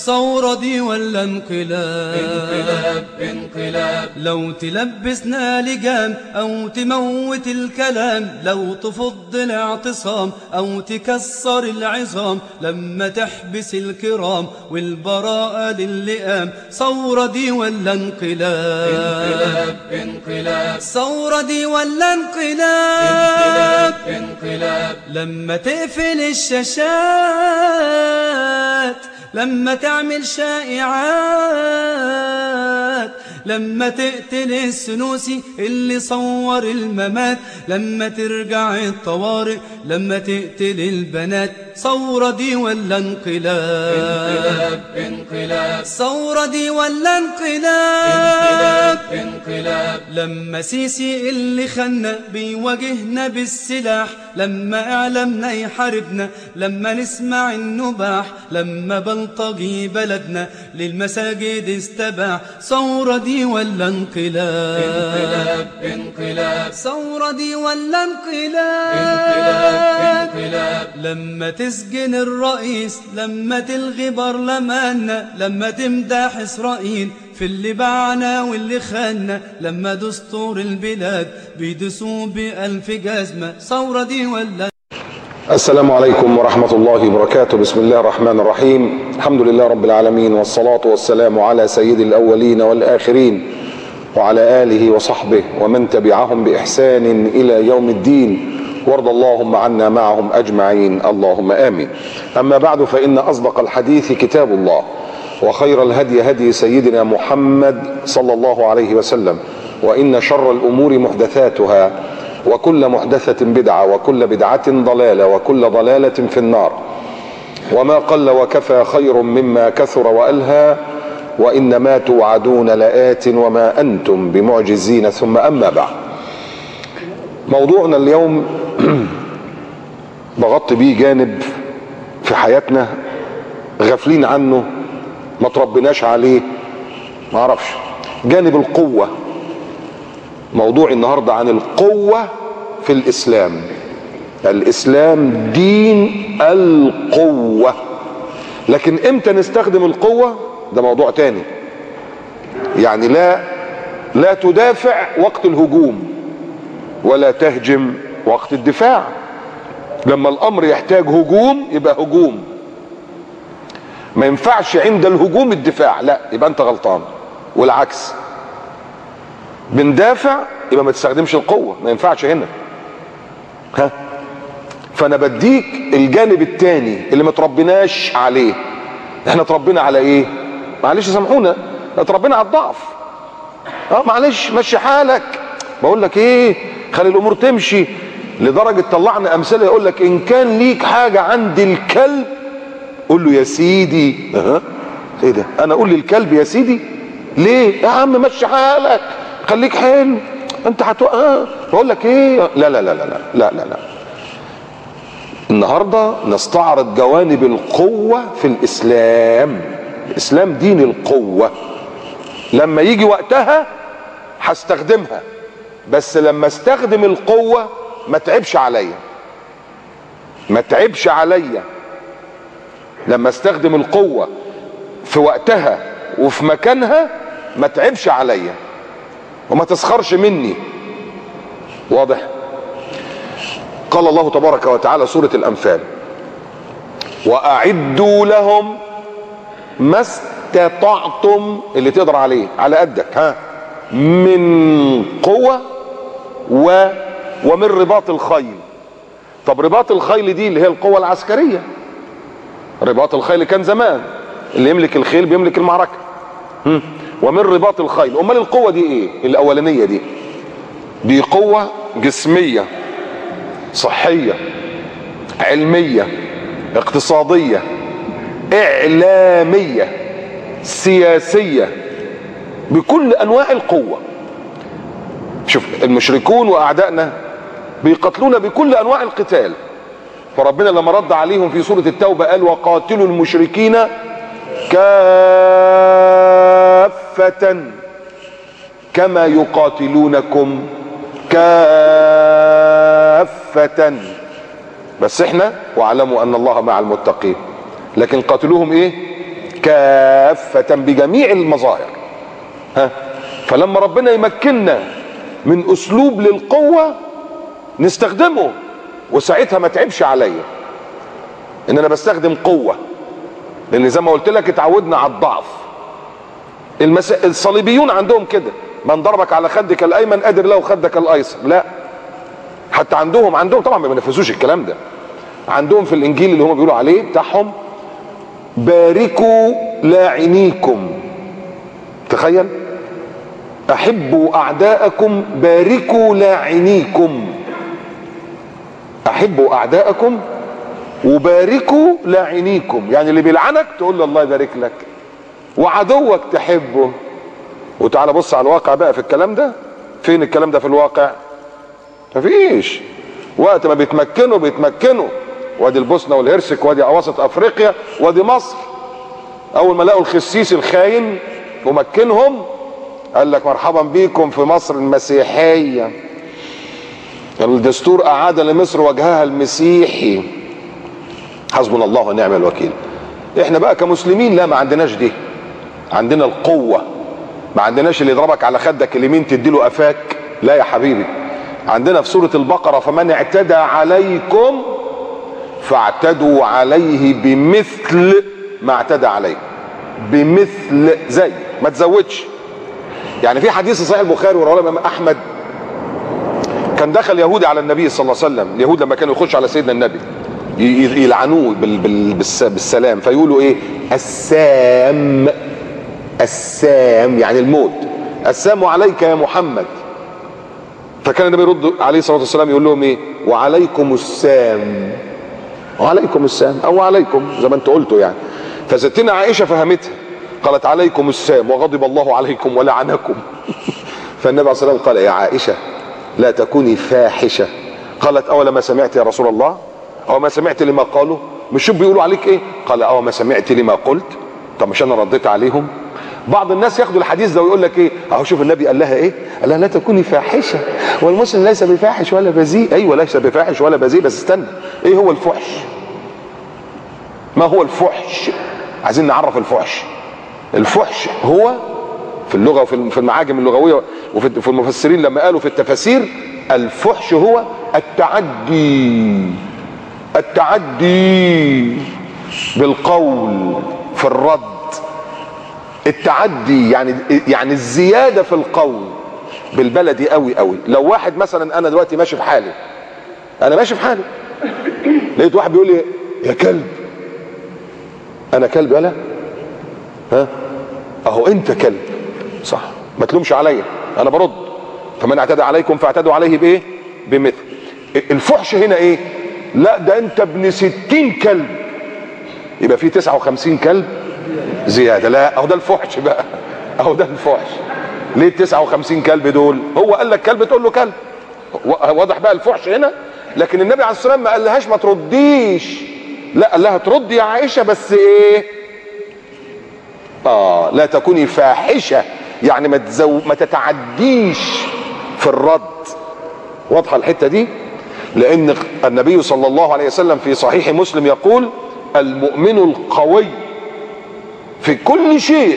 ثورة دي ولا انقلاب؟ انقلاب انقلاب. لو تلبسنا لجام أو تموت الكلام، لو تفض الاعتصام أو تكسر العظام، لما تحبس الكرام والبراءة للئام، ثورة دي ولا انقلاب؟ انقلاب انقلاب. ثورة دي ولا انقلاب انقلاب؟ انقلاب. لما تقفل الشاشات، لما تعمل شائعات، لما تقتل السنوسي اللي صور الممات، لما ترجع الطوارئ، لما تقتل البنات، ثورة دي ولا انقلاب؟ انقلاب انقلاب. ثورة دي ولا انقلاب انقلاب؟ انقلاب. لما سيسي اللي خلنا بيواجهنا بالسلاح، لما اعلامنا يحاربنا، لما نسمع النباح، لما بلطجي بلدنا للمساجد استباح، ثورة دي ولا انقلاب؟ انقلاب انقلاب. ثورة دي ولا انقلاب؟ انقلاب انقلاب. لما تسجن الرئيس، لما تلغي برلماننا، لما تمدح إسرائيل في اللي باعنا واللي خاننا، لما دستور البلاد بيدسوا بألف جزمة، ثورة دي ولا؟ السلام عليكم ورحمة الله وبركاته. بسم الله الرحمن الرحيم. الحمد لله رب العالمين، والصلاة والسلام على سيد الأولين والآخرين، وعلى آله وصحبه ومن تبعهم بإحسان إلى يوم الدين، وارض اللهم عنا معهم أجمعين، اللهم آمين. أما بعد، فإن أصدق الحديث كتاب الله، وخير الهدي هدي سيدنا محمد صلى الله عليه وسلم، وإن شر الأمور محدثاتها، وكل محدثة بدعة، وكل بدعة ضلالة، وكل ضلالة في النار. وما قل وكفى خير مما كثر وألهى، وإنما توعدون لآت وما أنتم بمعجزين. ثم أما بعد، موضوعنا اليوم بغطي بيه جانب في حياتنا غافلين عنه، ما تربناش عليه، ما اعرفش، جانب القوة. موضوع النهاردة عن القوة في الإسلام. الإسلام دين القوة، لكن امتى نستخدم القوة ده موضوع تاني. يعني لا تدافع وقت الهجوم، ولا تهجم وقت الدفاع. لما الأمر يحتاج هجوم يبقى هجوم، ما ينفعش عند الهجوم الدفاع، لا يبقى انت غلطان. والعكس، بندافع يبقى ما تستخدمش القوة، ما ينفعش هنا. فانا بديك الجانب التاني اللي ما تربناش عليه. احنا تربينا على ايه؟ معلش سامحونا، تربينا على الضعف. معلش مشي حالك، بقول لك ايه، خلي الامور تمشي. لدرجة طلعنا امثله يقول لك ان كان ليك حاجة عند الكلب قول له يا سيدي. ايه ده؟ انا اقول للكلب يا سيدي ليه؟ يا عم مشي حالك، خليك حلو، انت بقول لك ايه؟ لا لا لا لا لا لا لا. النهارده نستعرض جوانب القوة في الإسلام. الإسلام دين القوة، لما يجي وقتها هستخدمها، بس لما استخدم القوة ما تعبش عليا، ما تعبش عليا. لما استخدم القوة في وقتها وفي مكانها ما تعبش عليا، وما تسخرش مني. واضح؟ قال الله تبارك وتعالى سورة الأنفال: وأعدوا لهم ما استطعتم، اللي تقدر عليه على قدك، من قوة ومن رباط الخيل. طب رباط الخيل دي اللي هي القوة العسكرية. رباط الخيل كان زمان اللي يملك الخيل بيملك المعركة. ومن رباط الخيل. امال القوة دي ايه؟ الاولانية دي قوة جسمية، صحية، علمية، اقتصادية، اعلامية، سياسية، بكل انواع القوة. شوف، المشركون واعدائنا بيقتلون بكل انواع القتال، فربنا لما رد عليهم في سورة التوبة قال: وقاتلوا المشركين كافة كما يقاتلونكم كافة. بس احنا واعلموا ان الله مع المتقين، لكن قاتلوهم ايه؟ كافة بجميع المظاهر. فلما ربنا يمكننا من اسلوب للقوة نستخدمه، وساعتها ما تعبش عليا ان انا بستخدم قوة، لان زي ما قلت لك اتعودنا على الضعف. الصليبيون عندهم كده، من ضربك على خدك الايمن قادر له خدك الايسر. لا، حتى عندهم طبعا ما بينفذوش الكلام ده. عندهم في الانجيل اللي هم بيقولوا عليه بتاعهم باركوا لاعنيكم. تخيل، احبوا اعداءكم باركوا لاعنيكم. احبوا اعداءكم وباركوا لاعنيكم، يعني اللي بيلعنك تقول له الله يبارك لك، وعدوك تحبه. وتعالى بص على الواقع بقى في الكلام ده. فين الكلام ده في الواقع؟ مفيش. وقت ما بيتمكنوا وادي البوسنه والهرسك وادي اواسط افريقيا وادي مصر، اول ما لقوا الخسيس الخاين ومكنهم قال لك مرحبا بيكم في مصر المسيحيه، الدستور اعاد لمصر وجهها المسيحي. حسبنا الله ونعم الوكيل. احنا بقى كمسلمين لا، ما عندناش دي. عندنا القوه، ما عندناش اللي يضربك على خدك اليمين تديله قفاك. لا يا حبيبي، عندنا في سورة البقرة فمن اعتدى عليكم فاعتدوا عليه بمثل ما اعتدى عليه. بمثل، زي ما تزودش. يعني في حديث صحيح البخاري ورواه الامام احمد، كان دخل يهودي على النبي صلى الله عليه وسلم. اليهود لما كانوا يخشوا على سيدنا النبي يلعنوه بالسلام، فيقولوا ايه؟ السام. السام يعني الموت. السام عليك يا محمد. فكان النبي يرد عليه الصلاه والسلام يقول لهم ايه؟ وعليكم السام. وعليكم السام او عليكم زي ما انت قلتوا يعني. فستنا عائشه فهمتها، قالت عليكم السام وغضب الله عليكم ولعنكم. فالنبي عليه الصلاه والسلام قال يا عائشه لا تكوني فاحشه. قالت اول ما سمعت يا رسول الله؟ او ما سمعت لما قالوا؟ مش شوف بيقولوا عليك ايه؟ قال او ما سمعت لما قلت؟ طب مش انا رديت عليهم؟ بعض الناس ياخدوا الحديث ده ويقول لك ايه؟ اهو شوف النبي قال لها ايه؟ قال لها لا تكوني فاحشه، والمسلم ليس بفاحش ولا بذيء. ايوه ليس بفاحش ولا بذيء، بس استنى، ايه هو الفحش؟ ما هو الفحش؟ عايزين نعرف الفحش. الفحش هو في اللغه وفي المعاجم اللغويه وفي المفسرين لما قالوا في التفاسير، الفحش هو التعدي. التعدي بالقول في الرد. التعدي يعني الزياده في القول، بالبلدي قوي قوي. لو واحد مثلا، انا دلوقتي ماشي في حالي، انا ماشي في حالي، لقيت واحد بيقول لي يا كلب. انا كلب يالا؟ ها اهو انت كلب صح، ما تلومش عليا، انا برد. فمن اعتدى عليكم فاعتدوا عليه بايه؟ بمثل. الفحش هنا ايه؟ لا ده انت ابن 60 كلب، يبقى في 59 كلب زياده. لا اهو ده الفحش بقى، اهو ده الفحش. ليه 59 كلب دول؟ هو قال لك كلب تقول له كلب، واضح بقى الفحش هنا. لكن النبي عليه الصلاه والسلام ما قالهاش ما ترديش، لا قال لها تردي يا عائشه، بس ايه؟ لا تكوني فاحشه، يعني ما تتعديش في الرد. واضحه الحته دي؟ لان النبي صلى الله عليه وسلم في صحيح مسلم يقول المؤمن القوي في كل شيء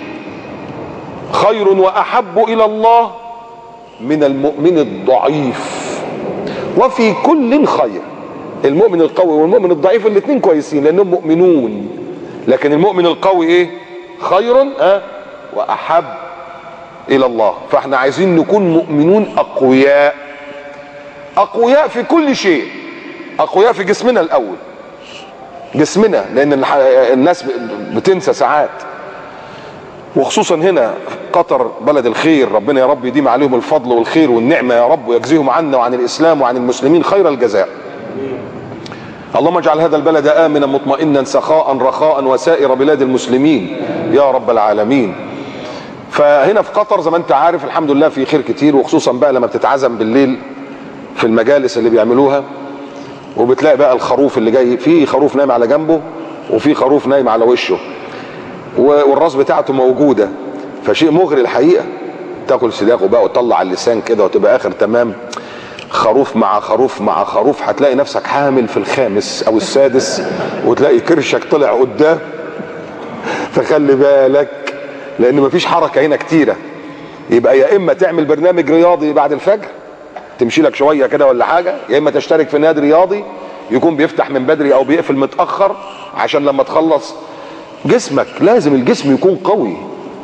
خير واحب الى الله من المؤمن الضعيف، وفي كل خير. المؤمن القوي والمؤمن الضعيف الاثنين كويسين لانهم مؤمنون، لكن المؤمن القوي ايه؟ خير واحب الى الله. فاحنا عايزين نكون مؤمنون اقوياء، اقوياء في كل شيء. اقوياء في جسمنا الاول، جسمنا، لان الناس بتنسى ساعات، وخصوصا هنا قطر بلد الخير. ربنا يا رب يديم عليهم الفضل والخير والنعمه يا رب، ويجزيهم عنا وعن الاسلام وعن المسلمين خير الجزاء. اللهم اجعل هذا البلد امنا مطمئنا سخاء رخاء وسائر بلاد المسلمين يا رب العالمين. فهنا في قطر زي ما انت عارف الحمد لله في خير كتير، وخصوصا بقى لما بتتعزم بالليل في المجالس اللي بيعملوها، وبتلاقي بقى الخروف اللي جاي، في خروف نايم على جنبه وفي خروف نايم على وشه، والراس بتاعته موجوده، فشيء مغري الحقيقه. تاكل سداقه بقى وتطلع اللسان كده وتبقى اخر تمام. خروف مع خروف مع خروف، هتلاقي نفسك حامل في الخامس او السادس، وتلاقي كرشك طلع قدام. فخلي بالك، لان مفيش حركه هنا كتيره. يبقى يا اما تعمل برنامج رياضي بعد الفجر تمشي لك شويه كده ولا حاجه، يا اما تشترك في نادي رياضي يكون بيفتح من بدري او بيقفل متاخر، عشان لما تخلص جسمك لازم الجسم يكون قوي.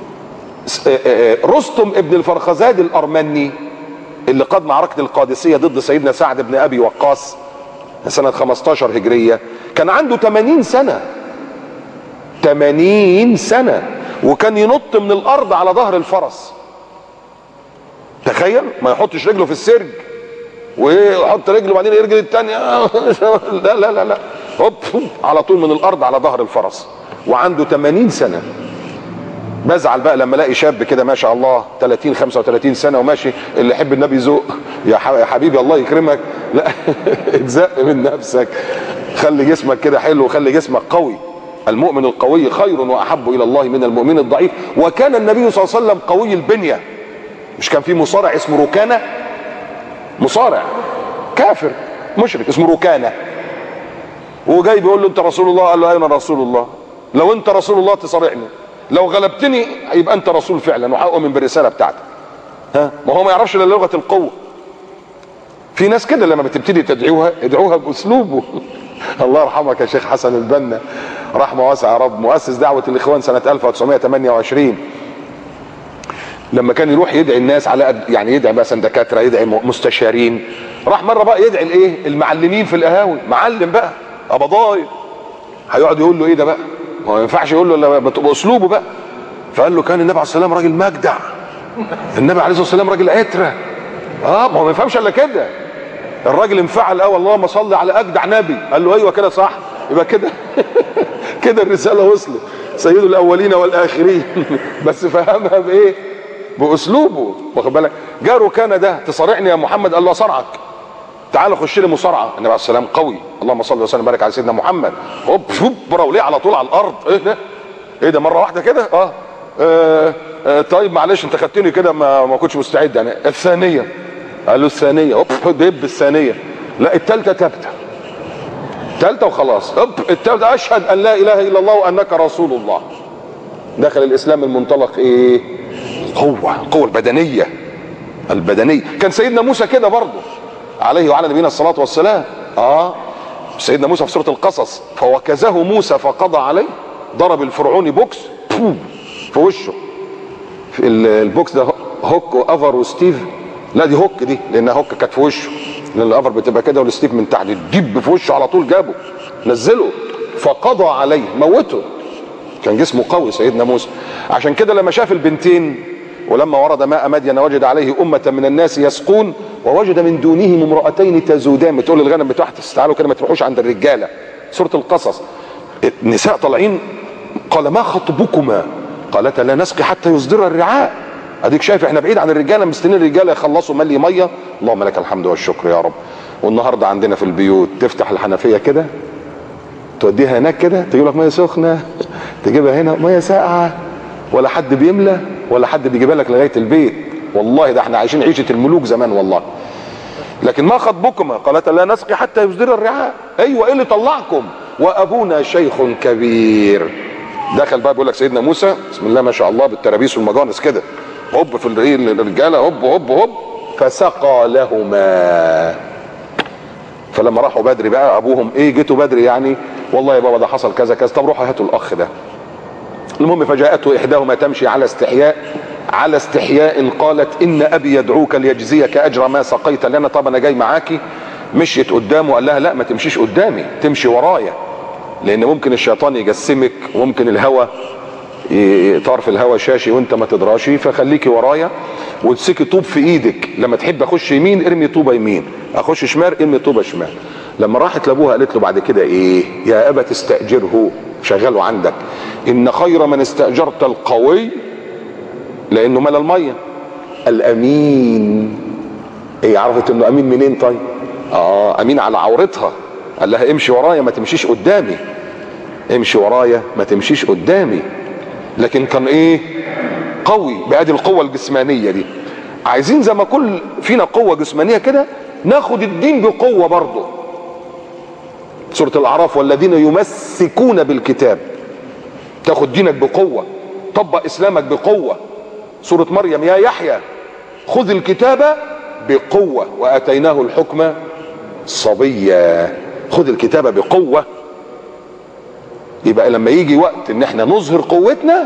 رستم ابن الفرخزاد الارمني اللي قاد معركه القادسيه ضد سيدنا سعد بن ابي وقاص سنه 15 هجريه، كان عنده 80 سنه. 80 سنه وكان ينط من الارض على ظهر الفرس. تخيل، ما يحطش رجله في السرج ويحط رجله وبعدين يرجل الثانيه لا لا لا لا، هوب على طول من الارض على ظهر الفرس وعنده 80 سنه. بزعل بقى لما الاقي شاب كده ما شاء الله 30 35 سنه وماشي، اللي يحب النبي ذوق يا حبيبي الله يكرمك، لا اتزق من نفسك، خلي جسمك كده حلو وخلي جسمك قوي. المؤمن القوي خير واحب الى الله من المؤمن الضعيف. وكان النبي صلى الله عليه وسلم قوي البنيه. مش كان في مصارع اسمه ركانه؟ مصارع كافر مشرك اسمه ركانه، وجاي بيقول له انت رسول الله، قال له ايوه انا رسول الله، لو انت رسول الله تصارعني، لو غلبتني يبقى انت رسول فعلا وهؤمن بالرساله بتاعتك. ها، ما هو ما يعرفش الا لغه القوه. في ناس كده لما بتبتدي تدعوها ادعوها باسلوبه. الله يرحمك يا شيخ حسن البنا رحمه واسعه يا رب، مؤسس دعوه الاخوان سنه 1928، لما كان يروح يدعي الناس على قد يعني يدعي مثلا دكاتره، يدعي مستشارين، راح مره بقى يدعي الايه المعلمين في القهاوي، معلم بقى قبضاي، هيقعد يقول له ايه ده بقى؟ ما ينفعش يقول له الا باسلوبه بقى. فقال له كان النبي عليه الصلاه والسلام راجل مجدع، النبي عليه الصلاه والسلام راجل عتره. ما هو ما يفهمش الا كده. الراجل انفعل قوي، اللهم صل على اجدع نبي، قال له ايوه كده صح، يبقى كده كده الرساله وصلت، سيد الاولين والاخرين. بس فهمها بايه؟ باسلوبه، واخد بالك؟ جاره كان ده تصارعني يا محمد، قال له اصارعك، تعال خش لي مصارعه. النبي عليه السلام قوي، اللهم صل وسلم وبارك على سيدنا محمد، هوب هوب براوليه على طول على الارض. ايه ده؟ ايه ده مره واحده كده؟ طيب معلش انت خدتني كده ما كنتش مستعد يعني. الثانيه، قال له الثانيه، هوب دب الثانيه، لا الثالثه ثابته، ثالثه وخلاص، هوب الثالثه اشهد ان لا اله الا الله وانك رسول الله. دخل الاسلام المنطلق ايه؟ قوه البدنيه. كان سيدنا موسى كده برضه عليه وعلى نبينا الصلاه والسلام. سيدنا موسى في سوره القصص، فوكزه موسى فقضى عليه، ضرب الفرعوني بوكس في وشه. في البوكس ده هوك وافر وستيف، لا دي هوك دي لانها هوك كانت في وشه، لان الافر بتبقى كده والستيف من تحت، الدب في وشه على طول جابه نزله فقضى عليه موته. كان جسمه قوي سيدنا موسى. عشان كده لما شاف البنتين، ولما ورد ماء مدين وجد عليه أمة من الناس يسقون ووجد من دونهم امرأتين تزودان، بتقول للغنم بتاعت تعالوا كده ما تروحوش عند الرجالة. سورة القصص، النساء طالعين، قال ما خطبكما؟ قالتا لا نسقي حتى يصدر الرعاء. اديك شايف احنا بعيد عن الرجاله، مستنيين الرجاله يخلصوا ملي ميه، اللهم لك الحمد والشكر يا رب. والنهارده عندنا في البيوت تفتح الحنفيه كده توديها هناك كده، تجيب لك ميه سخنه، تجيبها هنا ميه ساقعه، ولا حد بيملى ولا حد بيجيبها لك لغايه البيت. والله ده احنا عايشين عيشه الملوك زمان والله. لكن ما خطبكما؟ قالت لا نسقي حتى يصدر الرعاء. ايوه، ايه اللي طلعكم؟ وابونا شيخ كبير. دخل بقى بيقول لك سيدنا موسى بسم الله ما شاء الله بالترابيس والمجانس كده، هوب في الرجاله، هوب هوب هوب، فسقى لهما. فلما راحوا بدري بقى ابوهم، ايه جيتوا بدري يعني؟ والله يا بابا ده حصل كذا كذا. طب روحوا هاتوا الاخ ده. المهم فجاءته احداهما تمشي على استحياء قالت ان ابي يدعوك ليجزيك اجر ما سقيت لنا. طب انا جاي معاكي. مشيت قدامه، قال لها لا ما تمشيش قدامي، تمشي ورايا، لان ممكن الشيطان يجسمك وممكن الهوى طار في الهوى شاشي وانت ما تدراشي، فخليكي ورايا وتسكي طوب في ايدك. لما تحب اخش يمين ارمي طوبه يمين، اخش شمال ارمي طوبه شمال. لما راحت لابوها قالت له بعد كده ايه؟ يا ابا تستاجره، شغله عندك، ان خير من استاجرت القوي، لانه ملا الميه، الامين. ايه عرفت انه امين منين طيب؟ امين على عورتها. قال لها امشي ورايا ما تمشيش قدامي، امشي ورايا ما تمشيش قدامي. لكن كان ايه؟ قوي. بادي القوه الجسمانيه دي. عايزين زي ما كل فينا قوه جسمانيه كده، ناخد الدين بقوه برضه. سوره الاعراف والذين يمسكون بالكتاب تاخد دينك بقوة، طبق اسلامك بقوة. سورة مريم يا يحيى خذ الكتاب بقوة واتيناه الحكم صبيا. خذ الكتاب بقوة. يبقى لما يجي وقت ان احنا نظهر قوتنا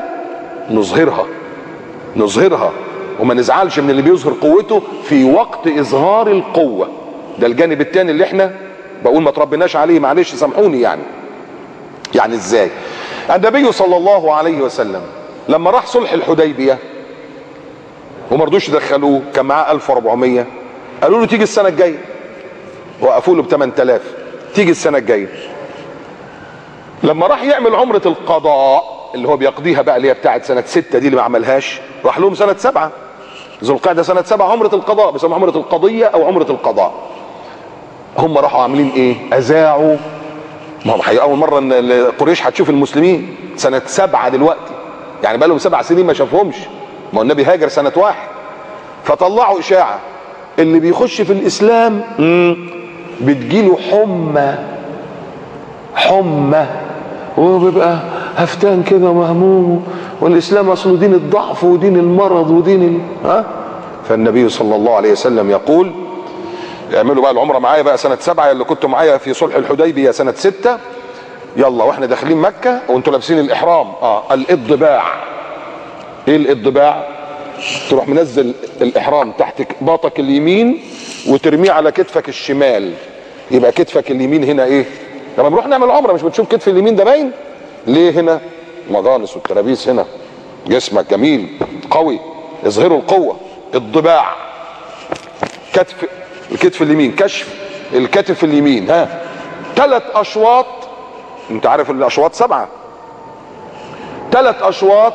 نظهرها وما نزعلش من اللي بيظهر قوته في وقت اظهار القوة. ده الجانب التاني اللي احنا بقول ما تربناش عليه، معلش سامحوني. يعني ازاي؟ النبي صلى الله عليه وسلم لما راح صلح الحديبية وما رضوش يدخلوه، كان معاه 1400، قالوا له تيجي السنة الجاية، وقفوا له ب 8000 تيجي السنة الجاية. لما راح يعمل عمرة القضاء اللي هو بيقضيها بقى، اللي هي بتاعت سنة 6 دي اللي ما عملهاش، راح لهم سنة 7 ذو القعدة، سنة 7 عمرة القضاء، بيسموها عمرة القضية او عمرة القضاء. هم راحوا عاملين ايه؟ اذاعوا. ما هم اول مرة ان قريش هتشوف المسلمين سنة 7 دلوقتي، يعني بقى لهم 7 سنين ما شافهمش. ما هو النبي هاجر سنة 1. فطلعوا اشاعة اللي بيخش في الاسلام بتجيله حمى وبيبقى هفتان كده مهموم، والاسلام اصله دين الضعف ودين المرض ودين فالنبي صلى الله عليه وسلم يقول اعملوا بقى العمره معايا بقى سنه 7 اللي كنتوا معايا في صلح الحديبيه سنه 6، يلا واحنا داخلين مكه وانتوا لابسين الاحرام. الاضباع. ايه الاضباع؟ تروح منزل الاحرام تحت باطك اليمين وترميه على كتفك الشمال، يبقى كتفك اليمين هنا ايه؟ لما بنروح نعمل عمره مش بتشوف كتف اليمين ده باين ليه؟ هنا مجانس والترابيس، هنا جسمك جميل قوي، اظهروا القوه. الضباع الكتف اليمين، كشف الكتف اليمين. 3 اشواط، انت عارف الاشواط 7، 3 اشواط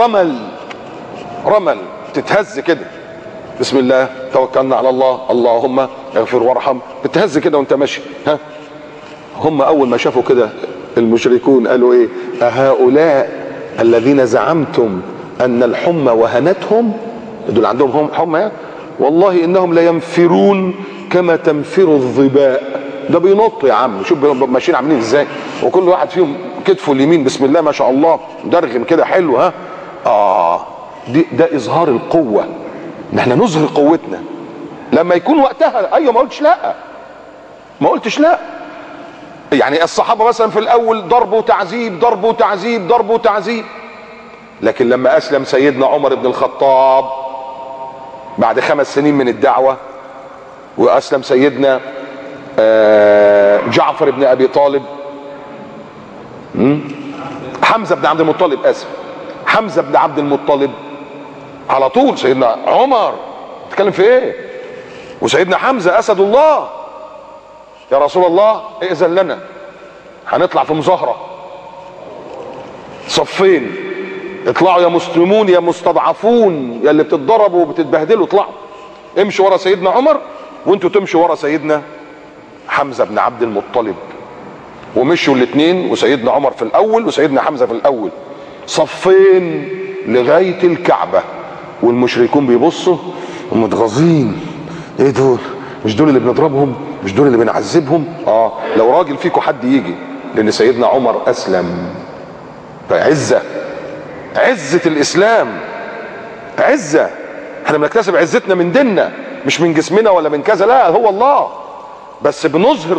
رمل تتهز كده، بسم الله توكلنا على الله اللهم اغفر وارحم، بتهز كده وانت ماشي. هم اول ما شافوا كده المشركون قالوا ايه؟ أهؤلاء الذين زعمتم ان الحمى وهنتهم، دول عندهم حمى، والله انهم لينفرون كما تنفر الظباء. ده بينط يا عم، شوف ماشيين عاملين ازاي، وكل واحد فيهم كتفه اليمين بسم الله ما شاء الله درغم كده حلو. ده اظهار القوه، ان احنا نظهر قوتنا لما يكون وقتها. ايوه، ما قلتش لا. يعني الصحابه مثلا في الاول ضرب وتعذيب، لكن لما اسلم سيدنا عمر بن الخطاب بعد 5 سنين من الدعوه، واسلم سيدنا جعفر بن ابي طالب، حمزه بن عبد المطلب، حمزه بن عبد المطلب، على طول سيدنا عمر تتكلم في ايه؟ وسيدنا حمزه اسد الله، يا رسول الله ائذن لنا، هنطلع في مظاهره، صفين، اطلعوا يا مسلمون يا مستضعفون يا اللي بتتضربوا وبتتبهدلوا، اطلعوا امشوا ورا سيدنا عمر وانتوا تمشوا ورا سيدنا حمزه بن عبد المطلب. ومشوا الاثنين، وسيدنا عمر في الاول وسيدنا حمزه في الاول، صفين لغايه الكعبه، والمشركون بيبصوا ومتغاظين، ايه دول؟ مش دول اللي بنضربهم؟ مش دول اللي بنعذبهم؟ لو راجل فيكم حد يجي، لان سيدنا عمر اسلم. فعزه الاسلام، عزه. احنا بنكتسب عزتنا من ديننا مش من جسمنا ولا من كذا، لا هو الله، بس بنظهر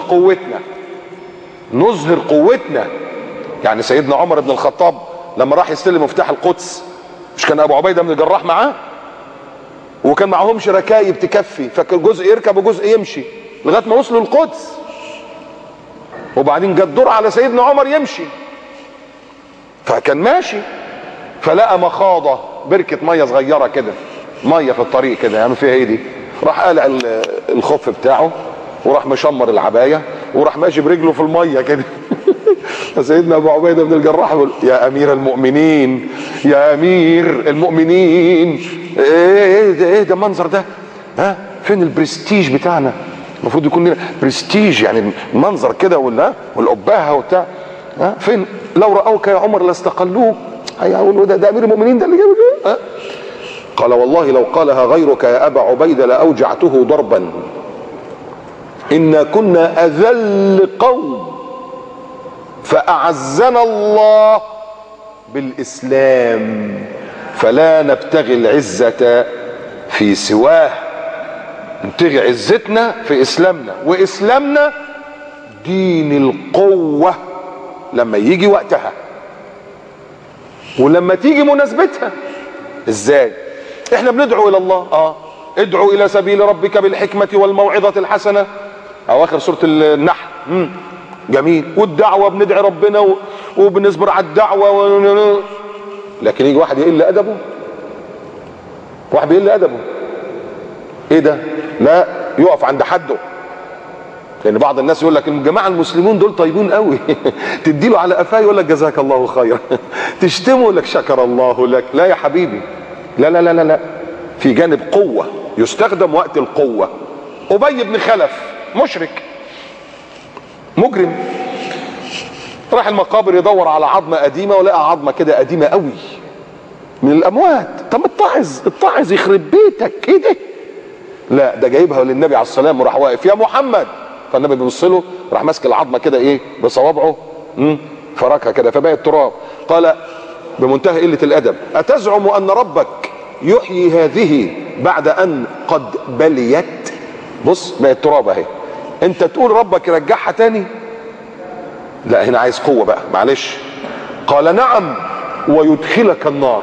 قوتنا. يعني سيدنا عمر بن الخطاب لما راح يستلم مفتاح القدس، مش كان ابو عبيده بن الجراح معاه؟ وكان معهمش ركايب تكفي، فكان جزء يركب وجزء يمشي لغايه ما وصلوا القدس، وبعدين جت دور على سيدنا عمر يمشي، فكان ماشي، فلقى مخاضه، بركه ميه صغيره كده، ميه في الطريق كده، يعمل فيها ايه دي؟ راح قالع الخف بتاعه وراح مشمر العبايه وراح ماشي برجله في الميه كده. سيدنا ابو عبيده بن الجراح يقول يا امير المؤمنين، يا امير المؤمنين، ايه ده المنظر ده؟ فين البرستيج بتاعنا؟ المفروض يكون لنا برستيج، يعني المنظر كده والابهه وبتاع، فين؟ لو راوك يا عمر لاستقلوك. هيقولوا ده امير المؤمنين ده اللي جاي. قال والله لو قالها غيرك يا ابا عبيده لاوجعته ضربا، إنا كنا أذل قوم فأعزنا الله بالإسلام، فلا نبتغي العزة في سواه، نبتغي عزتنا في إسلامنا، وإسلامنا دين القوة لما يجي وقتها ولما تيجي مناسبتها. ازاي؟ احنا بندعو الى الله، ادعو الى سبيل ربك بالحكمة والموعظة الحسنة، اواخر سورة النحل. جميل. والدعوة بندعي ربنا وبنصبر على الدعوة لكن يجي واحد يقل ادبه، واحد بيقل ادبه، ايه ده؟ لا، يقف عند حده. لان بعض الناس يقول لك الجماعه المسلمون دول طيبين قوي تديله على قفاه يقول لك جزاك الله خيرا تشتمه يقول لك شكر الله لك. لا يا حبيبي، لا لا لا لا لا، في جانب قوه يستخدم وقت القوه. ابي بن خلف مشرك مجرم، راح المقابر يدور على عظمه قديمه ولقى عظمه كده قديمه قوي من الاموات. طب اتعظ يخرب بيتك، ايه ده؟ لا، ده جايبها للنبي عليه الصلاه والسلام وراح واقف يا محمد، فالنبي بيبص له، راح ماسك العظمه كده ايه بصوابعه، فركها كده فبقت تراب. قال بمنتهى قله الادب: اتزعم ان ربك يحيي هذه بعد ان قد بليت؟ بص بقت تراب اهي، انت تقول ربك يرجعها تاني؟ لا، هنا عايز قوه بقى، معلش. قال نعم ويدخلك النار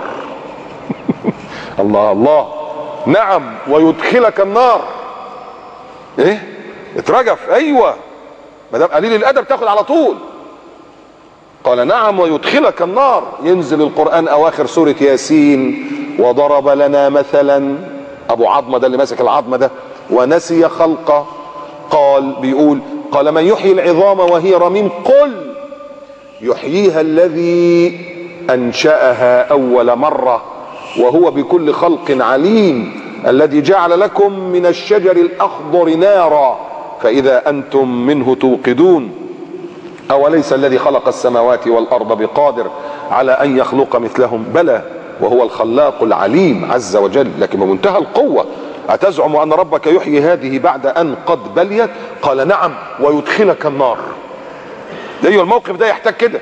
الله الله، نعم ويدخلك النار. ايه؟ اترجف، ايوه، ما دام قليل الادب تاخد على طول. قال نعم ويدخلك النار. ينزل القرآن اواخر سورة ياسين: وضرب لنا مثلا، ابو عظمه ده اللي ماسك العظمه ده، ونسي خلقه. قال من يحيي العظام وهي رميم؟ قل يحييها الذي انشأها اول مرة وهو بكل خلق عليم، الذي جعل لكم من الشجر الاخضر نارا فاذا انتم منه توقدون، اوليس الذي خلق السماوات والارض بقادر على ان يخلق مثلهم؟ بلى وهو الخلاق العليم عز وجل. لكن بمنتهى القوة: اتزعم ان ربك يحيي هذه بعد ان قد بليت؟ قال نعم ويدخلك النار. ايوه، الموقف ده يحتاج كده.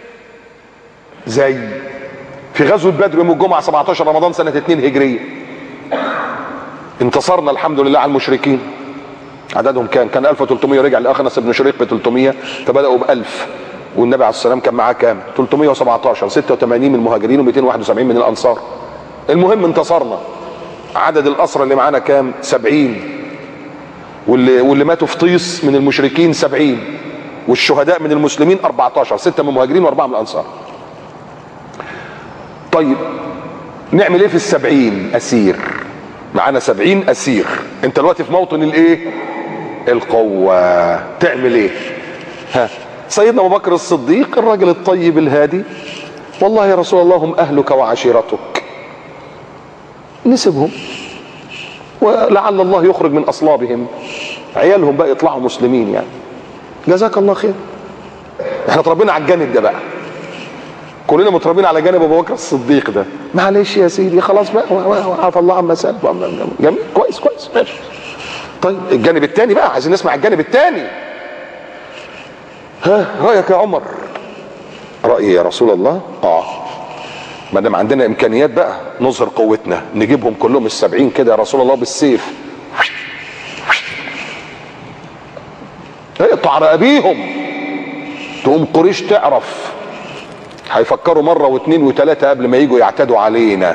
زي في غزوة بدر يوم الجمعة 17 رمضان سنة 2 هجرية، انتصرنا الحمد لله على المشركين. عددهم كان 1300، رجع لأخنس بن شريق ب 300، فبدأوا ب 1000. والنبي عليه الصلاة والسلام كان معاه كام؟ 317، 86 من المهاجرين و271 من الأنصار. المهم انتصرنا. عدد الأسرى اللي معانا كام؟ 70. واللي ماتوا في طيس من المشركين 70. والشهداء من المسلمين 14، 6 من المهاجرين و4 من الأنصار. طيب نعمل ايه في 70 اسير؟ معانا 70 اسير، انت دلوقتي في موطن الايه؟ القوة. تعمل ايه؟ سيدنا ابو بكر الصديق الراجل الطيب الهادي: والله يا رسول الله هم اهلك وعشيرتك، نسيبهم ولعل الله يخرج من اصلابهم عيالهم بقى يطلعوا مسلمين يعني. جزاك الله خير. احنا اتربينا على الجانب ده بقى، كلنا متربين على جانب ابو بكر الصديق ده. معلش يا سيدي خلاص بقى، عفى الله عما سلف. جميل، كويس ماشي. طيب الجانب الثاني بقى، عايزين نسمع الجانب الثاني. رايك يا عمر؟ رايي يا رسول الله ما دام عندنا امكانيات بقى نظهر قوتنا، نجيبهم كلهم ال70 كده يا رسول الله بالسيف، اقطع رقابيهم. تقوم قريش تعرف هيفكروا مرة واثنين وثلاثة قبل ما يجوا يعتدوا علينا.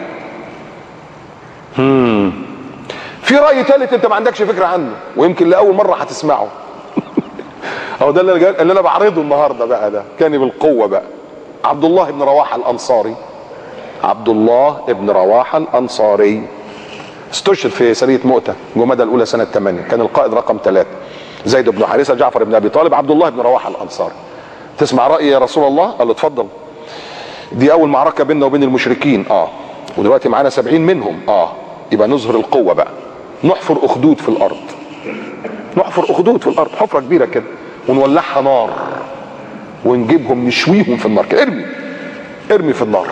في رأي ثالث انت ما عندكش فكرة عنه، ويمكن لأول مرة هتسمعه او ده اللي انا بعرضه النهاردة بقى، ده كان بالقوة بقى. عبد الله بن رواحة الأنصاري، عبد الله بن رواحة الأنصاري استشهد في سرية مؤتة جمادى الأولى سنة 8، كان القائد رقم 3. زيد بن حارثة، جعفر بن أبي طالب، عبد الله بن رواحة الأنصاري. تسمع رأيي يا رسول الله؟ قال له اتفضل. دي اول معركة بيننا وبين المشركين، ودلوقتي معانا 70 منهم، يبقى نظهر القوة بقى، نحفر اخدود في الارض، نحفر اخدود في الارض، حفرة كبيرة كده، ونولعها نار ونجيبهم نشويهم في النار كده. ارمي في النار.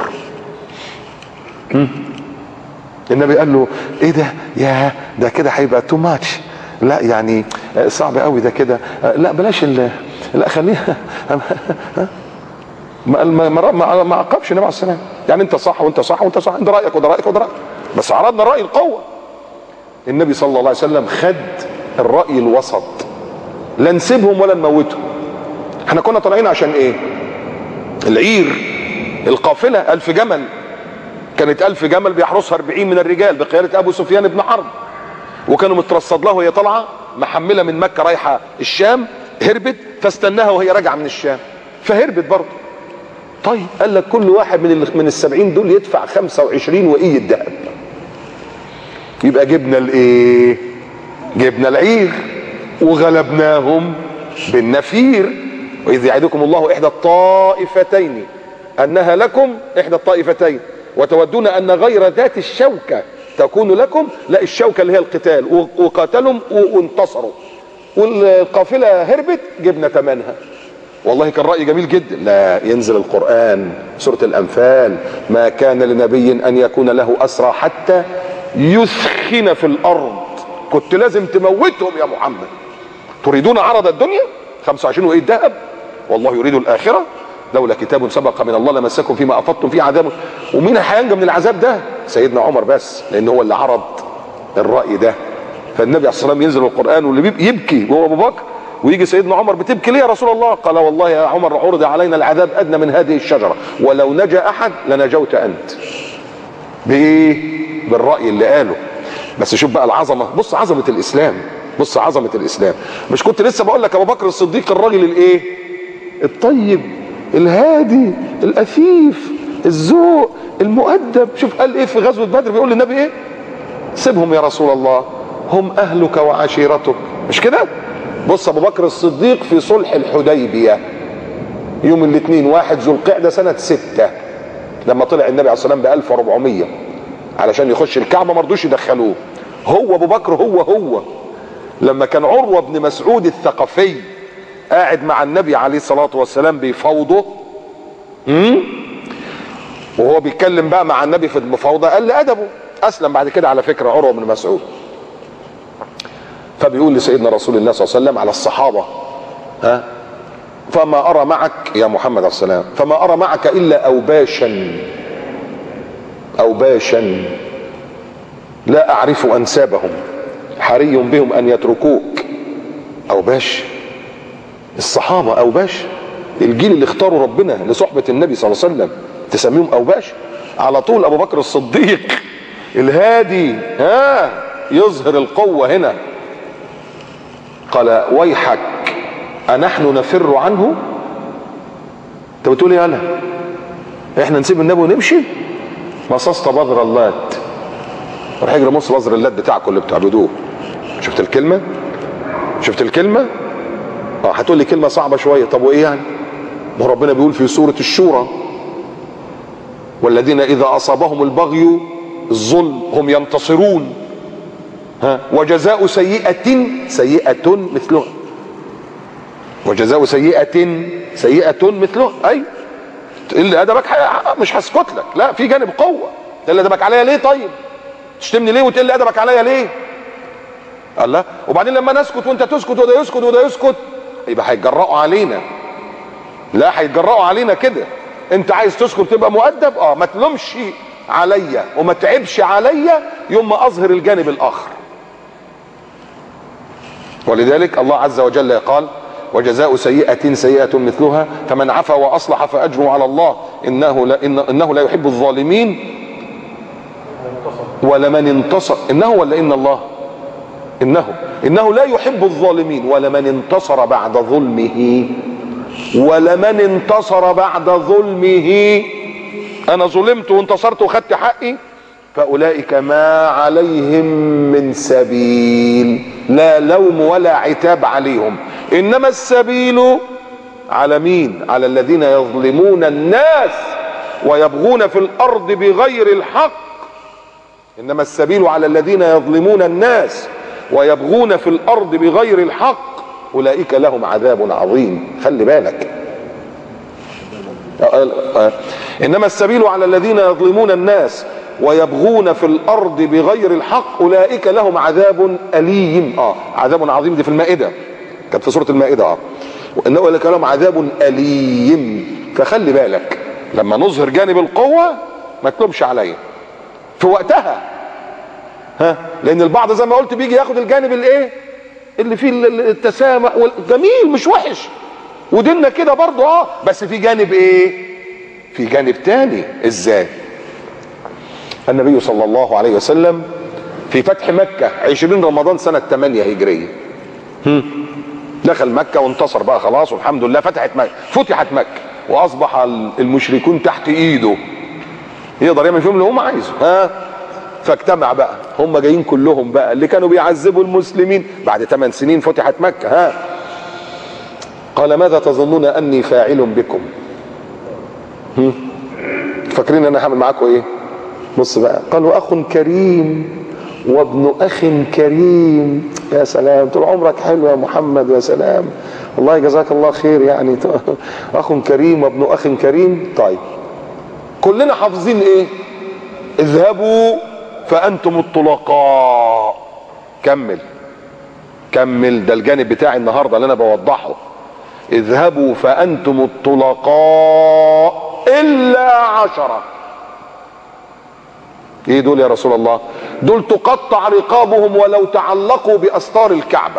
النبي قال له ايه ده؟ يا ده كده هيبقى تو ماتش، لا يعني صعب قوي ده كده، لا بلاش لا خليها ما عقبش النبي عليه السلام. يعني انت صح وانت صح وانت صح، انت رايك وده رايك وده رايك، بس عرضنا راي القوه. النبي صلى الله عليه وسلم خد الراي الوسط، لا نسيبهم ولا نموتهم. احنا كنا طالعين عشان ايه؟ العير، القافله 1000 جمل، كانت 1000 جمل بيحرسها 40 من الرجال بقياده ابو سفيان بن حرب، وكانوا مترصد له وهي طالعه محمله من مكه رايحه الشام. هربت فاستناها وهي راجعه من الشام، فهربت برضه. طيب قال لك كل واحد من ال70 دول يدفع 25 وقية ذهب. يبقى جبنا الايه؟ جبنا العير وغلبناهم بالنفير. واذ يعدكم الله احدى الطائفتين انها لكم، احدى الطائفتين، وتودون ان غير ذات الشوكه تكون لكم. لا، الشوكه اللي هي القتال، وقاتلهم وانتصروا، والقافله هربت، جبنا ثمنها. والله كان رأي جميل جدا. لا، ينزل القرآن سورة الأنفال: ما كان لنبي أن يكون له أسرى حتى يثخن في الأرض. كنت لازم تموتهم يا محمد. تريدون عرض الدنيا 25 وقية ذهب، والله يريد الآخرة. لولا كتاب سبق من الله لمسكم فيما أفضتم فيه عذاب. ومين هينجى من العذاب ده؟ سيدنا عمر بس، لأن هو اللي عرض الرأي ده. فالنبي عليه الصلاة والسلام ينزل القرآن واللي يبكي وهو أبو بكر، ويجي سيدنا عمر: بتبكي ليه يا رسول الله؟ قال: والله يا عمر عرض علينا العذاب أدنى من هذه الشجرة، ولو نجا أحد لنجوت أنت. بإيه؟ بالرأي اللي قاله. بس شوف بقى العظمة، بص عظمة الإسلام، بص عظمة الإسلام. مش كنت لسه بقول لك أبو بكر الصديق الراجل الإيه؟ الطيب الهادي الأثيف الذوق المؤدب. شوف قال إيه في غزوة بدر؟ بيقول للنبي إيه؟ سيبهم يا رسول الله، هم أهلك وعشيرتك. مش كده؟ بص ابو بكر الصديق في صلح الحديبيه يوم الاثنين 1 ذو القعده سنه 6، لما طلع النبي عليه الصلاه والسلام ب 1400 علشان يخش الكعبه، ما رضوش يدخلوه. هو ابو بكر هو لما كان عروه بن مسعود الثقفي قاعد مع النبي عليه الصلاه والسلام بيفاوضه، وهو بيتكلم بقى مع النبي في المفاوضه، قال لادبه. اسلم بعد كده على فكره عروه بن مسعود. فبيقول لسيدنا رسول الله صلى الله عليه وسلم على الصحابة: ها، فما أرى معك يا محمد عليه السلام، فما أرى معك إلا أوباشا لا أعرف أنسابهم، حري بهم أن يتركوك. أوباش، الصحابة أوباش، الجيل اللي اختاروا ربنا لصحبة النبي صلى الله عليه وسلم تسميهم أوباش؟ على طول أبو بكر الصديق الهادي يظهر القوة هنا. قال: ويحك أنحن نفر عنه؟ انت بتقول ايه؟ انا احنا نسيب النبي ونمشي؟ مصاصة بذر اللات، روح اجري مص بذر اللات بتاعكم اللي بتعبدوه. شفت الكلمة؟ شفت الكلمة؟ هتقول لي كلمة صعبة شوية. طب وايه يعني؟ ما ربنا بيقول في سورة الشورى: والذين إذا أصابهم البغي الظلم هم ينتصرون، وجزاء سيئة مثلها، وجزاء سيئة مثلها. اي اللي ادبك مش هسكت لك، لا، في جانب قوة. اللي ادبك عليا ليه؟ طيب تشتمني ليه وتقل ادبك عليا ليه؟ الله. وبعدين لما نسكت وانت تسكت وده يسكت وده يسكت، يبقى هيتجرأوا علينا. لا، هيتجرأوا علينا كده. انت عايز تسكت تبقى مؤدب، ما تلومش عليا وما تعبش عليا يوم ما اظهر الجانب الاخر. ولذلك الله عز وجل قال: وجزاء سيئة مثلها فمن عفا واصلح فاجره على الله انه لا يحب الظالمين. ولمن انتصر، انه ولا ان الله؟ انه لا يحب الظالمين. ولمن انتصر بعد ظلمه، ولمن انتصر بعد ظلمه، انا ظلمت وانتصرت وخدت حقي، فاولئك ما عليهم من سبيل، لا لوم ولا عتاب عليهم. انما السبيل على مين؟ على الذين يظلمون الناس ويبغون في الارض بغير الحق. انما السبيل على الذين يظلمون الناس ويبغون في الارض بغير الحق، اولئك لهم عذاب عظيم. خلي بالك. انما السبيل على الذين يظلمون الناس ويبغون في الارض بغير الحق، اولئك لهم عذاب اليم. عذاب عظيم، دي في المائده، كانت في سوره المائده. وانه لك لهم عذاب اليم. فخلي بالك لما نظهر جانب القوة ما تلومش عليا في وقتها، لان البعض زي ما قلت بيجي ياخد الجانب الايه اللي فيه التسامح والجميل، مش وحش، وديننا كده برضو بس في جانب ايه، في جانب تاني. ازاي؟ النبي صلى الله عليه وسلم في فتح مكة 20 رمضان سنة 8 هجرية دخل مكة وانتصر بقى خلاص والحمد لله، فتحت مكة واصبح المشركون تحت ايده، يقدر يعمل فيهم اللي هم عايزه. فاجتمع بقى، هم جايين كلهم بقى اللي كانوا بيعذبوا المسلمين بعد 8 سنين فتحت مكة. قال ماذا تظنون اني فاعل بكم؟ فاكرين انا هعمل معاكم ايه؟ بص بقى، قالوا اخ كريم وابن اخ كريم. يا سلام، طول عمرك حلو يا محمد، يا سلام والله جزاك الله خير يعني. اخ كريم وابن اخ كريم. طيب كلنا حافظين ايه؟ اذهبوا فانتم الطلقاء. كمل ده الجانب بتاعي النهارده اللي انا بوضحه. اذهبوا فانتم الطلقاء الا 10. ايه دول يا رسول الله؟ دول تقطع رقابهم ولو تعلقوا باستار الكعبة.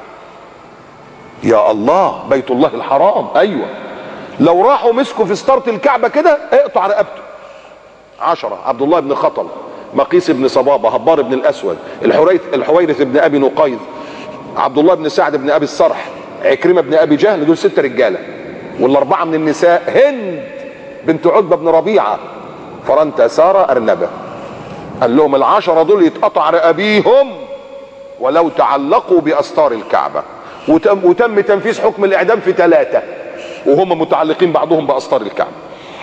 يا الله، بيت الله الحرام، ايوه، لو راحوا مسكوا في ستارة الكعبة كده اقطع رقبته. 10: عبد الله بن خطل، مقيس بن صبابة، هبار بن الاسود، الحويرث بن ابي نقيض، عبد الله بن سعد بن ابي الصرح، عكرمة بن ابي جهل. دول 6 رجالة، والاربعة من النساء هند بنت عتبة بن ربيعة، فرنت سارة ارنبة. قال لهم ال10 دول يتقطع رقابيهم ولو تعلقوا باستار الكعبة. وتم تنفيذ حكم الاعدام في 3 وهم متعلقين بعضهم باستار الكعبة.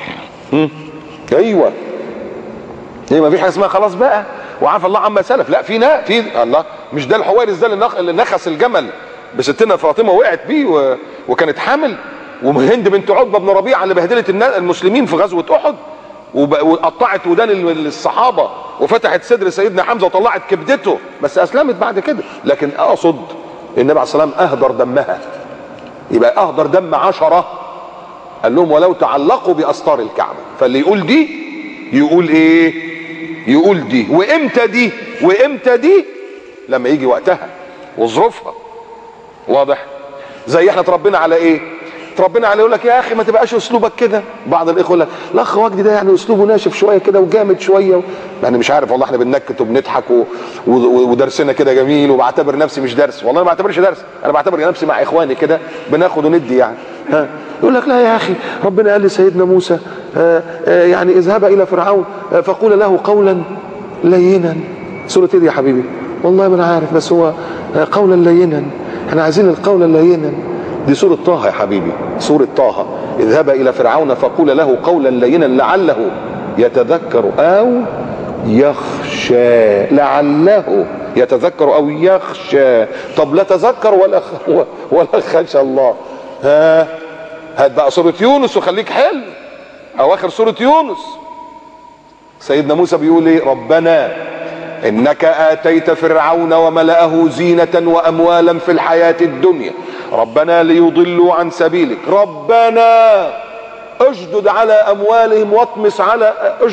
ايوه، ايه، ما فيش حاجه اسمها خلاص بقى وعافى الله عما سلف. لا، في الله، مش ده الحويرث ده اللي نخس الجمل بستنا فاطمه وقعت بيه وكانت حامل، وهند بنت عتبه بن ربيعه اللي بهدلت المسلمين في غزوه احد وقطعت ودان الصحابه وفتحت صدر سيدنا حمزه وطلعت كبدته، بس اسلمت بعد كده. لكن اقصد النبي عليه الصلاه والسلام اهدر دمها، يبقى اهدر دم 10. قال لهم ولو تعلقوا باستار الكعبه. فاللي يقول دي يقول ايه؟ يقول دي. وامتى دي؟ لما يجي وقتها وظروفها. واضح؟ زي احنا اتربينا على ايه؟ اتربينا على يقول لك يا اخي ما تبقاش اسلوبك كده. بعض الاخوه يقول لك الاخ وجدي ده يعني اسلوبه ناشف شويه كده وجامد شويه، يعني مش عارف والله، احنا بننكت وبنضحك ودرسنا كده جميل، وبعتبر نفسي مش درس. والله ما بعتبرش درس، انا بعتبر نفسي مع اخواني كده بناخد وندي يعني. يقول لك لا يا اخي، ربنا قال لسيدنا موسى يعني اذهب الى فرعون فقول له قولا لينا. سوره ايه دي يا حبيبي؟ والله ما انا عارف، بس هو قولا لينا، احنا عايزين القول اللينا. دي سورة طه يا حبيبي، سورة طه. اذهب الى فرعون فقول له قولا لينا لعله يتذكر او يخشى. لعله يتذكر او يخشى. طب لا تذكر ولا خشى الله. هات بقى سورة يونس وخليك حلو، اواخر سورة يونس سيدنا موسى بيقول ايه؟ ربنا انك اتيت فرعون وملأه زينة واموالا في الحياة الدنيا ربنا ليضلوا عن سبيلك ربنا اشدد على اموالهم واطمس على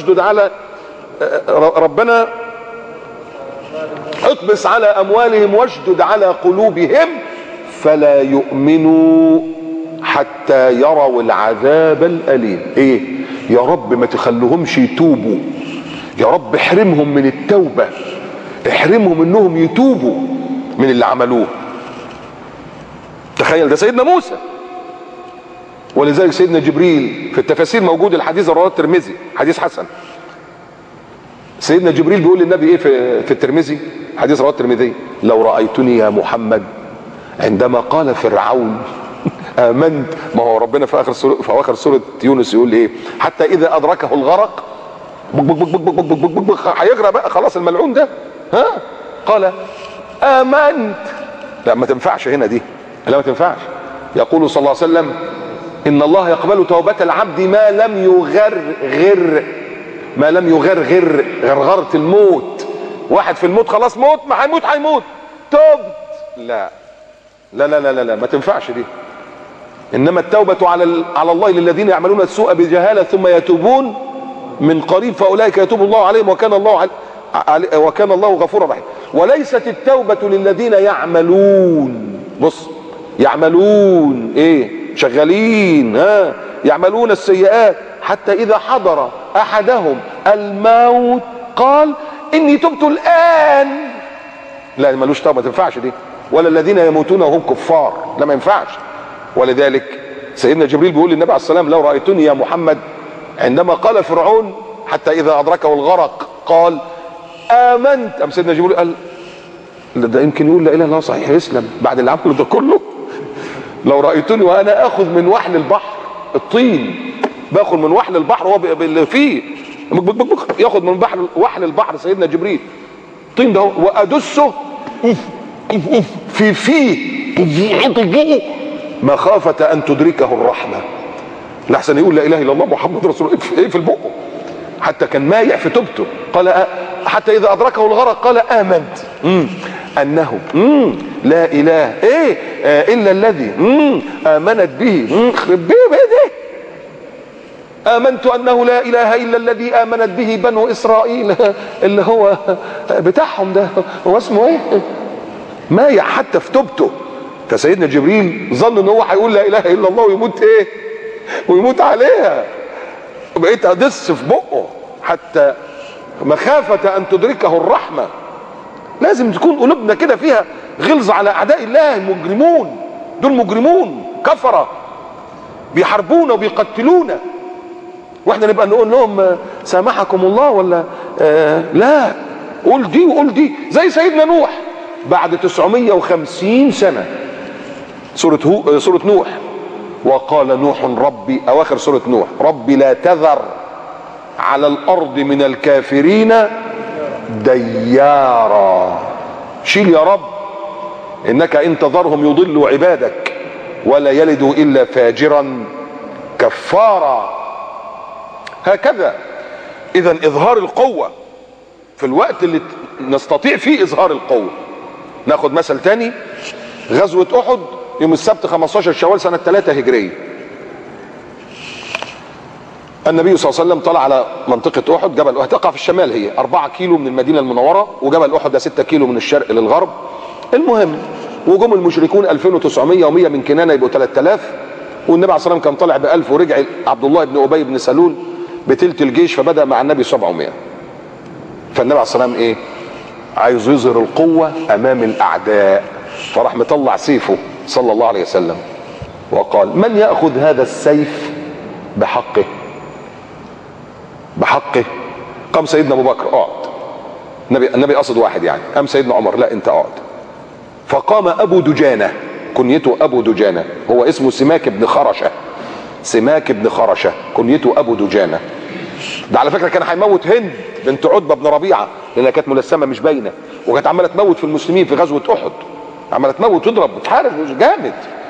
ربنا اطمس على اموالهم واشدد على قلوبهم فلا يؤمنوا حتى يروا العذاب الأليم. ايه يا رب؟ ما تخلوهمش يتوبوا يا رب، احرمهم من التوبة، احرمهم انهم يتوبوا من اللي عملوه. تخيل، ده سيدنا موسى. ولذلك سيدنا جبريل في التفاسير موجود الحديث رواه الترمذي، حديث حسن. سيدنا جبريل بيقول للنبي ايه في الترمذي، حديث رواه الترمذي: لو رأيتني يا محمد عندما قال فرعون آمنت. ما هو ربنا في اخر سورة يونس يقول ايه؟ حتى اذا ادركه الغرق هيغرق بقى خلاص الملعون ده، قال آمنت. لا ما تنفعش هنا دي، لا ما تنفعش. يقول صلى الله عليه وسلم: ان الله يقبل توبة العبد ما لم يغرغر غرغرة الموت. واحد في الموت خلاص، موت، ما هيموت تبت. لا لا لا لا لا، ما تنفعش دي. انما التوبة على الله للذين يعملون السوء بجهالة ثم يتوبون من قريب فاولئك يتوب الله عليهم وكان الله غفورا رحيما. وليست التوبة للذين يعملون، بص، يعملون ايه؟ شغالين، يعملون السيئات حتى اذا حضر احدهم الموت قال اني تبت الان. لا، ملوش توبة، ما تنفعش دي. ولا الذين يموتون وهم كفار، لا ما ينفعش. ولذلك سيدنا جبريل بيقول للنبي عليه السلام لو رأيتني يا محمد عندما قال فرعون حتى إذا أدركه الغرق قال آمنت، أم سيدنا جبريل قال ده يمكن يقول لا إله إلا الله صحيح يسلم بعد اللي عمله ده كله. لو رأيتني وأنا أخذ من وحل البحر الطين، باخذ من وحل البحر هو اللي فيه ياخذ من وحل البحر سيدنا جبريل الطين ده وأدسه في فيه مخافة أن تدركه الرحمة، لحسن يقول لا إله إلا الله محمد رسول الله إيه في البق. حتى كان مايع في توبته، قال حتى إذا أدركه الغرق قال آمنت أنه لا إله إلا الذي آمنت به خرب بيه آمنت أنه لا إله إلا الذي آمنت به بنو إسرائيل، اللي هو بتاعهم ده هو اسمه إيه؟ مايع حتى في توبته. فسيدنا جبريل ظن ان هو هيقول لا اله الا الله ويموت ايه؟ ويموت عليها. بقيت ادس في بقه حتى مخافة ان تدركه الرحمة. لازم تكون قلوبنا كده فيها غلظ على اعداء الله المجرمون، دول مجرمون كفرة بيحاربونا وبيقتلونا، واحنا نبقى نقول لهم سامحكم الله ولا لا، قول دي وقول دي. زي سيدنا نوح بعد 950 سنة، سورة نوح، وقال نوح ربي، اواخر سورة نوح، ربي لا تذر على الارض من الكافرين ديارا. شيل يا رب، انك ان تذرهم يضلوا عبادك ولا يلدوا الا فاجرا كفارا. هكذا اذا اظهار القوة في الوقت اللي نستطيع فيه اظهار القوة. ناخد مثل تاني، غزوة احد يوم السبت 15 شوال سنة 3 هجرية. النبي صلى الله عليه وسلم طلع على منطقة احد، جبل احد تقع في الشمال، هي 4 كيلو من المدينة المنورة، وجبل احد ده 6 كيلو من الشرق للغرب. المهم، وجم المشركون 2900 و100 من كنانة يبقوا 3000، والنبي عليه الصلاة والسلام كان طالع ب1000 ورجع عبد الله بن ابي بن سلول بتلت الجيش، فبدأ مع النبي 700. فالنبي عليه الصلاة والسلام ايه؟ عايز يظهر القوة امام الاعداء، فراح مطلع سيفه صلى الله عليه وسلم وقال من يأخذ هذا السيف بحقه؟ بحقه. قام سيدنا ابو بكر اقعد، النبي قصد واحد يعني، قام سيدنا عمر لا انت اقعد. فقام ابو دجانة، كنيته ابو دجانة، هو اسمه سماك بن خرشة، سماك بن خرشة كنيته ابو دجانة. ده على فكرة كان هيموت هند بنت عتبة بن ربيعة لانها كانت ملثمة مش باينة، وكانت عمالة تموت في المسلمين في غزوة احد، عمالة تموت تضرب بتحارب جامد.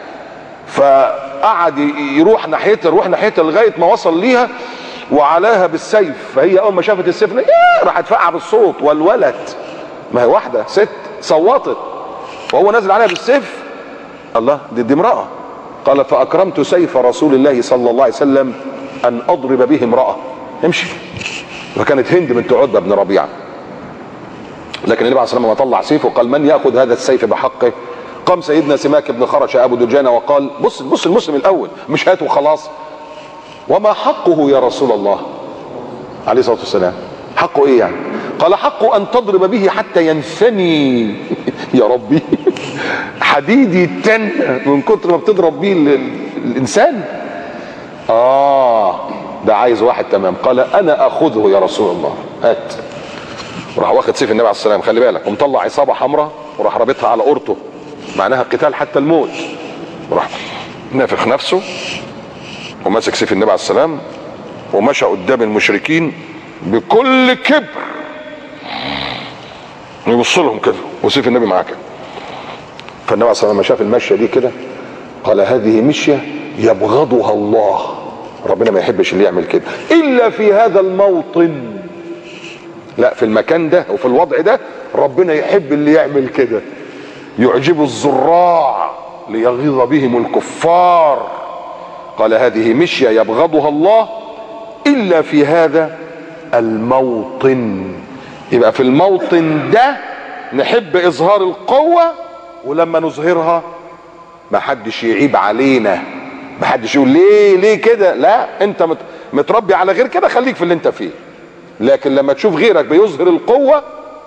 فقعد يروح ناحيتها لغاية ما وصل ليها وعلاها بالسيف. فهي اول ما شافت السيف راحت فقع بالصوت، والولد ما هي واحدة ست صوتت وهو نازل عليها بالسيف. الله، دي امرأة. قال فأكرمت سيف رسول الله صلى الله عليه وسلم أن أضرب به امرأة. امشي. فكانت هند بنت عتبة بن ربيعة. لكن النبي عليه الصلاة والسلام طلع سيفه وقال من يأخذ هذا السيف بحقه؟ قام سيدنا سماك بن خرشة أبو دجانة وقال بص المسلم الأول، مش هات وخلاص. وما حقه يا رسول الله عليه الصلاة والسلام؟ حقه إيه يعني؟ قال حقه أن تضرب به حتى ينثني. يا ربي، حديد يتن من كتر ما بتضرب به الإنسان. ده عايز واحد تمام. قال أنا أخذه يا رسول الله، هات. وراح واخد سيف النبي عليه السلام، خلي بالك، ومطلع عصابة حمراء وراح رابطها على قرطه، معناها قتال حتى الموت. وراح نافخ نفسه وماسك سيف النبي عليه السلام ومشى قدام المشركين بكل كبر، يبص لهم كده وسيف النبي معاه كده. فالنبي عليه السلام لما شاف المشيه دي كده قال هذه مشيه يبغضها الله، ربنا ما يحبش اللي يعمل كده الا في هذا الموطن. لا، في المكان ده وفي الوضع ده ربنا يحب اللي يعمل كده. يعجب الزراع ليغيظ بهم الكفار. قال هذه مشية يبغضها الله إلا في هذا الموطن. يبقى في الموطن ده نحب إظهار القوة، ولما نظهرها ما حدش يعيب علينا، ما حدش يقول ليه كده. لا، انت متربي على غير كده، خليك في اللي انت فيه. لكن لما تشوف غيرك بيظهر القوة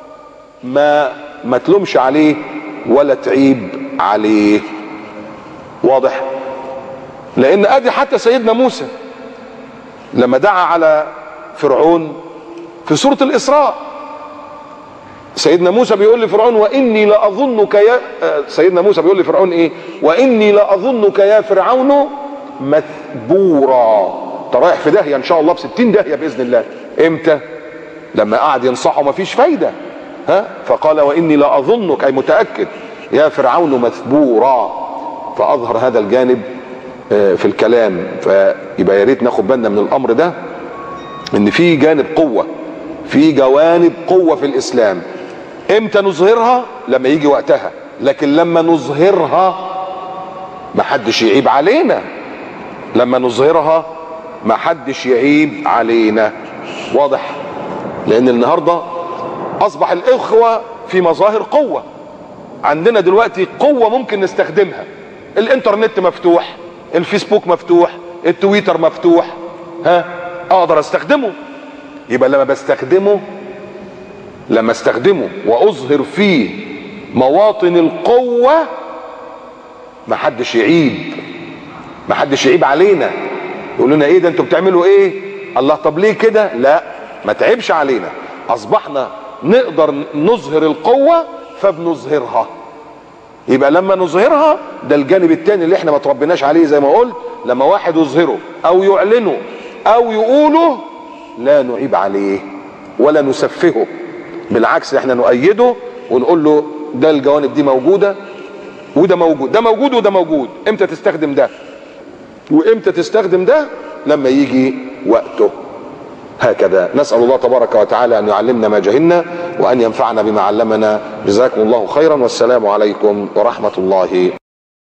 ما تلومش عليه ولا تعيب عليه. واضح؟ لان ادي حتى سيدنا موسى لما دعا على فرعون في سورة الإسراء، سيدنا موسى بيقول لفرعون وإني لأظنك يا سيدنا موسى بيقول لفرعون ايه؟ وإني لأظنك يا فرعون مثبورا. انت رايح في داهية ان شاء الله، ب60 داهية بإذن الله. امتى؟ لما قعد ينصحه مفيش فايدة. فقال وإني لأظنك، أي متأكد، يا فرعون مثبورا. فأظهر هذا الجانب في الكلام. فيبقى يا ريت ناخد بالنا من الأمر ده، ان في جانب قوة، في جوانب قوة في الإسلام. امتى نظهرها؟ لما يجي وقتها. لكن لما نظهرها ما حدش يعيب علينا، لما نظهرها ما حدش يعيب علينا. واضح؟ لأن النهاردة أصبح الإخوة في مظاهر قوة. عندنا دلوقتي قوة ممكن نستخدمها. الإنترنت مفتوح، الفيسبوك مفتوح، التويتر مفتوح، أقدر أستخدمه. يبقى لما استخدمه وأظهر فيه مواطن القوة ما حدش يعيب علينا، يقول لنا ايه ده انتوا بتعملوا ايه؟ الله، طب ليه كده؟ لا، ما تعيبش علينا. اصبحنا نقدر نظهر القوة فبنظهرها. يبقى لما نظهرها ده الجانب التاني اللي احنا ما تربيناش عليه. زي ما قلت، لما واحد يظهره او يعلنه او يقوله لا نعيب عليه ولا نسفهه، بالعكس احنا نؤيده ونقول له ده الجوانب دي موجودة وده موجود، ده موجود وده موجود. امتى تستخدم ده وامتى تستخدم ده؟ لما يجي وقته. هكذا نسأل الله تبارك وتعالى أن يعلمنا ما جهلنا وأن ينفعنا بما علمنا. جزاكم الله خيرا، والسلام عليكم ورحمة الله.